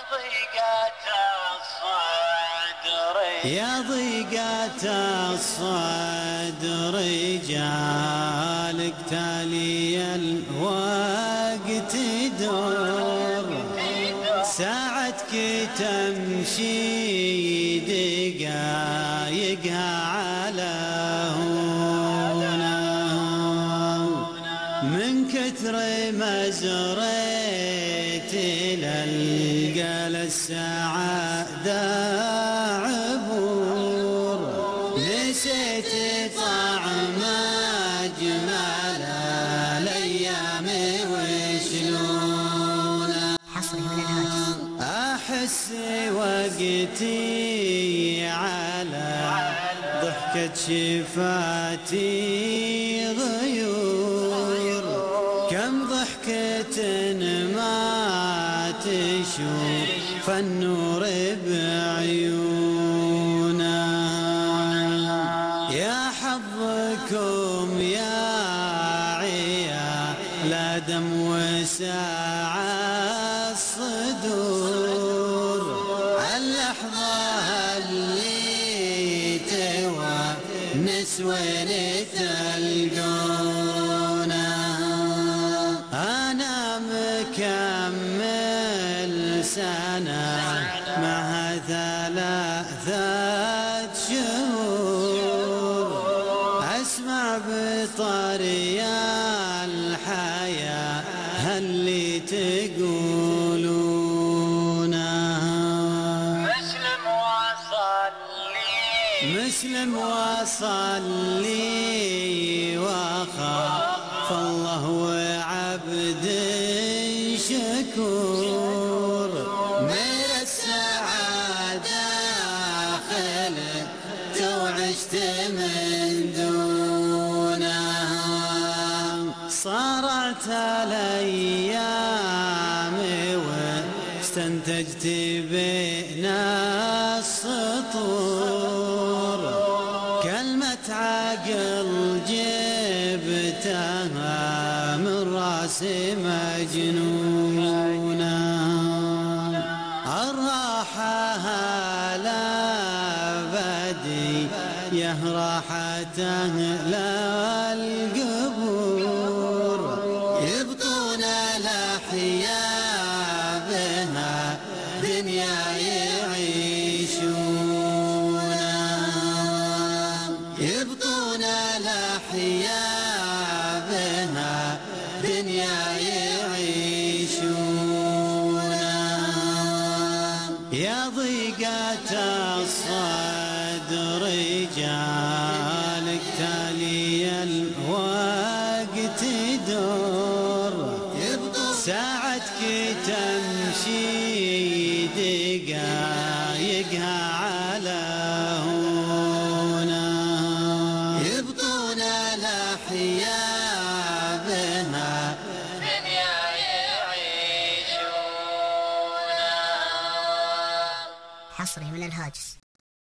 يا ضيقة الصدر جالك تالي الوقت دور، ساعتك تمشي دقايقها على هنا، من كثر ما زريت للقى السعادة عبور، نسيت طعم أجمل الأيام وشلون. حصري من الهاجس. أحس وقتي على ضحكة شفاتي غيور، كم ضحكة ما تشوف النور بعيونا، يا حظكم يا عيال دم وساعة الصدور، اللحظة اللي تونس وين تلقونا، أنا مكمل سنة مع 3 شهور، أسمع بطري الحياة اللي تقولونها، مسلم وصلي وخاف الله وعبد شكور، من السعادة خلقت وعشت من دونها، صارت الأيام واستنتجت بين السطور، كلمة عقل جبتها من راسي مجنونة، الراحة لابدي يا راحته للقبور، يبطون الأحياء بها دنيا يعيشونها، يبطون الأحياء بها دنيا يعيشونها، يا ضيقة الصدر جالك تالي الوقت دور، ساعتك تمشي دقايقها على هنا، يبطون الأحياء بها دنيا يعيشونها. حصري من الهاجس.